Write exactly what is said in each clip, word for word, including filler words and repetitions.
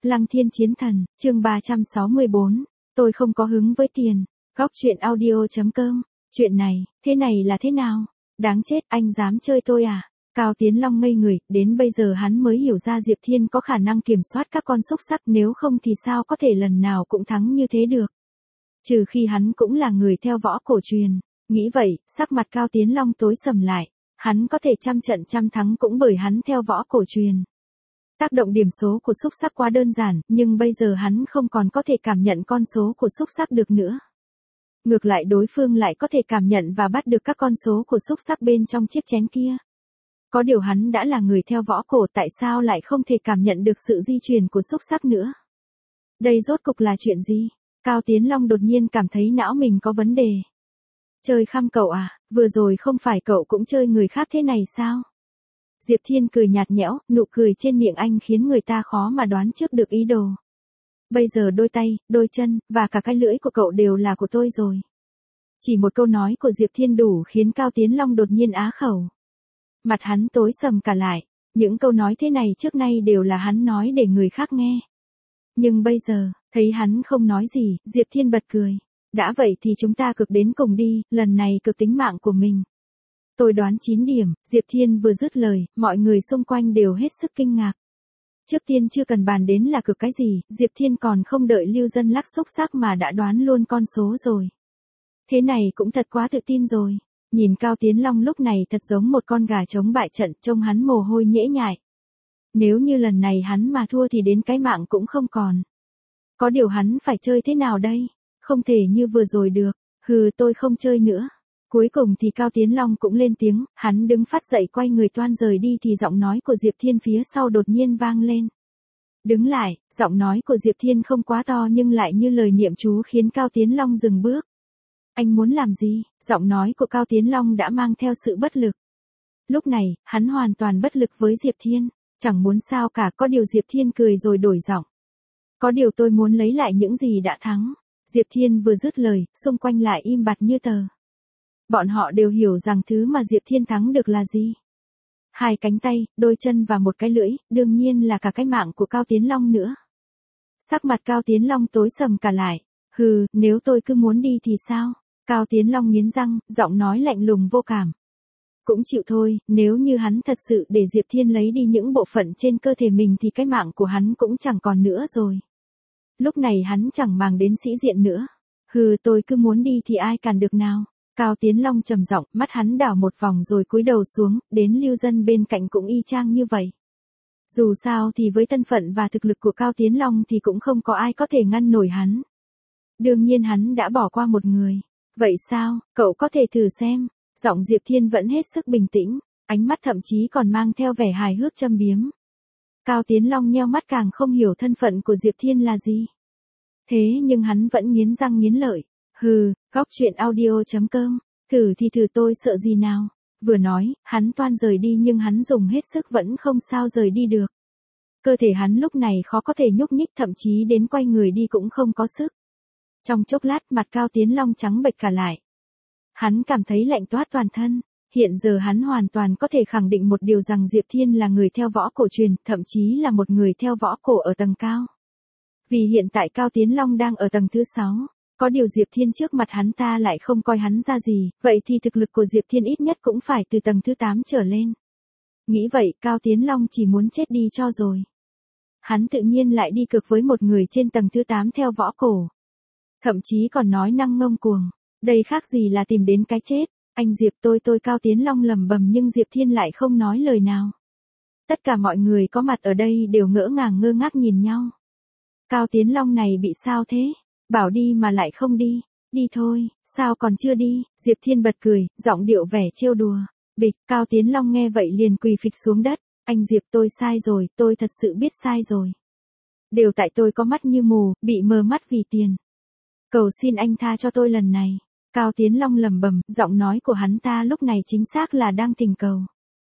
Lăng Thiên Chiến Thần, chương ba trăm sáu mươi bốn, tôi không có hứng với tiền. Góc truyện audio chấm com, chuyện này, thế này là thế nào? Đáng chết, anh dám chơi tôi à? Cao Tiến Long ngây người, đến bây giờ hắn mới hiểu ra Diệp Thiên có khả năng kiểm soát các con xúc sắc, nếu không thì sao có thể lần nào cũng thắng như thế được. Trừ khi hắn cũng là người theo võ cổ truyền. Nghĩ vậy, sắc mặt Cao Tiến Long tối sầm lại. Hắn có thể trăm trận trăm thắng cũng bởi hắn theo võ cổ truyền. Tác động điểm số của xúc sắc quá đơn giản, nhưng bây giờ hắn không còn có thể cảm nhận con số của xúc sắc được nữa. Ngược lại đối phương lại có thể cảm nhận và bắt được các con số của xúc sắc bên trong chiếc chén kia. Có điều hắn đã là người theo võ cổ, tại sao lại không thể cảm nhận được sự di chuyển của xúc sắc nữa? Đây rốt cục là chuyện gì? Cao Tiến Long đột nhiên cảm thấy não mình có vấn đề. Chơi khăm cậu à, vừa rồi không phải cậu cũng chơi người khác thế này sao? Diệp Thiên cười nhạt nhẽo, nụ cười trên miệng anh khiến người ta khó mà đoán trước được ý đồ. Bây giờ đôi tay, đôi chân, và cả cái lưỡi của cậu đều là của tôi rồi. Chỉ một câu nói của Diệp Thiên đủ khiến Cao Tiến Long đột nhiên á khẩu. Mặt hắn tối sầm cả lại, những câu nói thế này trước nay đều là hắn nói để người khác nghe. Nhưng bây giờ, thấy hắn không nói gì, Diệp Thiên bật cười. Đã vậy thì chúng ta cực đến cùng đi, lần này cực tính mạng của mình. Tôi đoán chín điểm, Diệp Thiên vừa dứt lời, mọi người xung quanh đều hết sức kinh ngạc. Trước tiên chưa cần bàn đến là cực cái gì, Diệp Thiên còn không đợi Lưu Dân lắc xúc sắc mà đã đoán luôn con số rồi. Thế này cũng thật quá tự tin rồi. Nhìn Cao Tiến Long lúc này thật giống một con gà chống bại trận, trông hắn mồ hôi nhễ nhại. Nếu như lần này hắn mà thua thì đến cái mạng cũng không còn. Có điều hắn phải chơi thế nào đây? Không thể như vừa rồi được. Hừ, tôi không chơi nữa. Cuối cùng thì Cao Tiến Long cũng lên tiếng, hắn đứng phát dậy quay người toan rời đi thì giọng nói của Diệp Thiên phía sau đột nhiên vang lên. Đứng lại, giọng nói của Diệp Thiên không quá to nhưng lại như lời niệm chú khiến Cao Tiến Long dừng bước. Anh muốn làm gì? Giọng nói của Cao Tiến Long đã mang theo sự bất lực. Lúc này, hắn hoàn toàn bất lực với Diệp Thiên, chẳng muốn sao cả, có điều Diệp Thiên cười rồi đổi giọng. Có điều tôi muốn lấy lại những gì đã thắng. Diệp Thiên vừa dứt lời, xung quanh lại im bặt như tờ. Bọn họ đều hiểu rằng thứ mà Diệp Thiên thắng được là gì. Hai cánh tay, đôi chân và một cái lưỡi, đương nhiên là cả cái mạng của Cao Tiến Long nữa. Sắc mặt Cao Tiến Long tối sầm cả lại. Hừ, nếu tôi cứ muốn đi thì sao? Cao Tiến Long nghiến răng, giọng nói lạnh lùng vô cảm. Cũng chịu thôi, nếu như hắn thật sự để Diệp Thiên lấy đi những bộ phận trên cơ thể mình thì cái mạng của hắn cũng chẳng còn nữa rồi. Lúc này hắn chẳng màng đến sĩ diện nữa. Hừ, tôi cứ muốn đi thì ai cản được nào? Cao Tiến Long trầm giọng, mắt hắn đảo một vòng rồi cúi đầu xuống, đến Lưu Dân bên cạnh cũng y chang như vậy. Dù sao thì với thân phận và thực lực của Cao Tiến Long thì cũng không có ai có thể ngăn nổi hắn. Đương nhiên hắn đã bỏ qua một người. Vậy sao, cậu có thể thử xem. Giọng Diệp Thiên vẫn hết sức bình tĩnh, ánh mắt thậm chí còn mang theo vẻ hài hước châm biếm. Cao Tiến Long nheo mắt càng không hiểu thân phận của Diệp Thiên là gì. Thế nhưng hắn vẫn nghiến răng nghiến lợi. Hừ, góc truyện audio chấm com, thử thì thử tôi sợ gì nào. Vừa nói, hắn toan rời đi nhưng hắn dùng hết sức vẫn không sao rời đi được. Cơ thể hắn lúc này khó có thể nhúc nhích, thậm chí đến quay người đi cũng không có sức. Trong chốc lát mặt Cao Tiến Long trắng bệch cả lại. Hắn cảm thấy lạnh toát toàn thân. Hiện giờ hắn hoàn toàn có thể khẳng định một điều rằng Diệp Thiên là người theo võ cổ truyền, thậm chí là một người theo võ cổ ở tầng cao. Vì hiện tại Cao Tiến Long đang ở tầng thứ sáu. Có điều Diệp Thiên trước mặt hắn ta lại không coi hắn ra gì, vậy thì thực lực của Diệp Thiên ít nhất cũng phải từ tầng thứ tám trở lên. Nghĩ vậy, Cao Tiến Long chỉ muốn chết đi cho rồi. Hắn tự nhiên lại đi cược với một người trên tầng thứ tám theo võ cổ. Thậm chí còn nói năng ngông cuồng, đây khác gì là tìm đến cái chết. Anh Diệp tôi tôi Cao Tiến Long lẩm bẩm nhưng Diệp Thiên lại không nói lời nào. Tất cả mọi người có mặt ở đây đều ngỡ ngàng ngơ ngác nhìn nhau. Cao Tiến Long này bị sao thế? Bảo đi mà lại không đi. Đi thôi, sao còn chưa đi? Diệp Thiên bật cười, giọng điệu vẻ trêu đùa. Bịch, Cao Tiến Long nghe vậy liền quỳ phịch xuống đất. Anh Diệp tôi sai rồi, tôi thật sự biết sai rồi. Đều tại tôi có mắt như mù, bị mờ mắt vì tiền. Cầu xin anh tha cho tôi lần này. Cao Tiến Long lẩm bẩm, giọng nói của hắn ta lúc này chính xác là đang thỉnh cầu.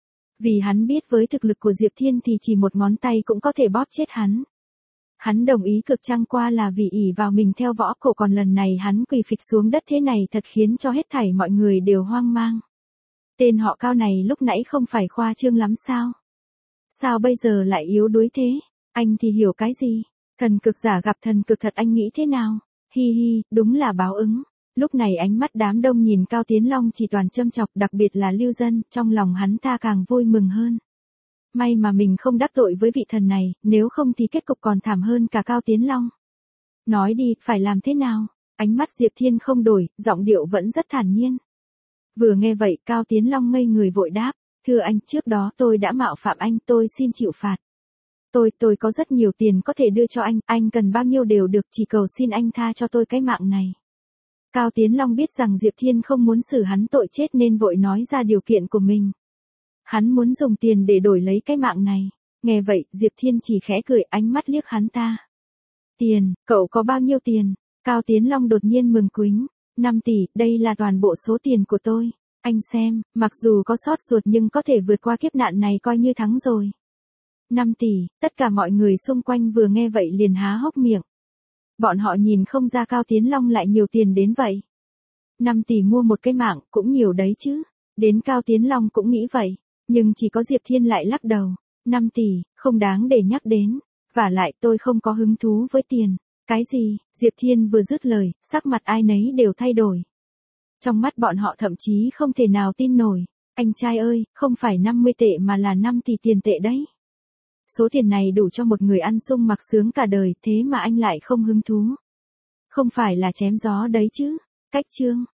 Vì hắn biết với thực lực của Diệp Thiên thì chỉ một ngón tay cũng có thể bóp chết hắn. Hắn đồng ý cực chẳng qua là vì ỷ vào mình theo võ cổ, còn lần này hắn quỳ phịch xuống đất thế này thật khiến cho hết thảy mọi người đều hoang mang. Tên họ Cao này lúc nãy không phải khoa trương lắm sao? Sao bây giờ lại yếu đuối thế? Anh thì hiểu cái gì? Thần cực giả gặp thần cực thật anh nghĩ thế nào? Hi hi, đúng là báo ứng. Lúc này ánh mắt đám đông nhìn Cao Tiến Long chỉ toàn châm chọc, đặc biệt là Lưu Dân, trong lòng hắn ta càng vui mừng hơn. May mà mình không đắc tội với vị thần này, nếu không thì kết cục còn thảm hơn cả Cao Tiến Long. Nói đi, phải làm thế nào? Ánh mắt Diệp Thiên không đổi, giọng điệu vẫn rất thản nhiên. Vừa nghe vậy, Cao Tiến Long ngây người vội đáp, thưa anh, trước đó tôi đã mạo phạm anh, tôi xin chịu phạt. Tôi, tôi có rất nhiều tiền có thể đưa cho anh, anh cần bao nhiêu đều được, chỉ cầu xin anh tha cho tôi cái mạng này. Cao Tiến Long biết rằng Diệp Thiên không muốn xử hắn tội chết nên vội nói ra điều kiện của mình. Hắn muốn dùng tiền để đổi lấy cái mạng này. Nghe vậy, Diệp Thiên chỉ khẽ cười, ánh mắt liếc hắn ta. Tiền, cậu có bao nhiêu tiền? Cao Tiến Long đột nhiên mừng quính. năm tỷ, đây là toàn bộ số tiền của tôi. Anh xem, mặc dù có sót ruột nhưng có thể vượt qua kiếp nạn này coi như thắng rồi. năm tỷ, tất cả mọi người xung quanh vừa nghe vậy liền há hốc miệng. Bọn họ nhìn không ra Cao Tiến Long lại nhiều tiền đến vậy. năm tỷ mua một cái mạng, cũng nhiều đấy chứ. Đến Cao Tiến Long cũng nghĩ vậy. Nhưng chỉ có Diệp Thiên lại lắc đầu. năm tỷ, không đáng để nhắc đến. Vả lại tôi không có hứng thú với tiền. Cái gì? Diệp Thiên vừa dứt lời, sắc mặt ai nấy đều thay đổi. Trong mắt bọn họ thậm chí không thể nào tin nổi. Anh trai ơi, không phải năm mươi tệ mà là năm tỷ tiền tệ đấy. Số tiền này đủ cho một người ăn sung mặc sướng cả đời, thế mà anh lại không hứng thú. Không phải là chém gió đấy chứ. Cách chương.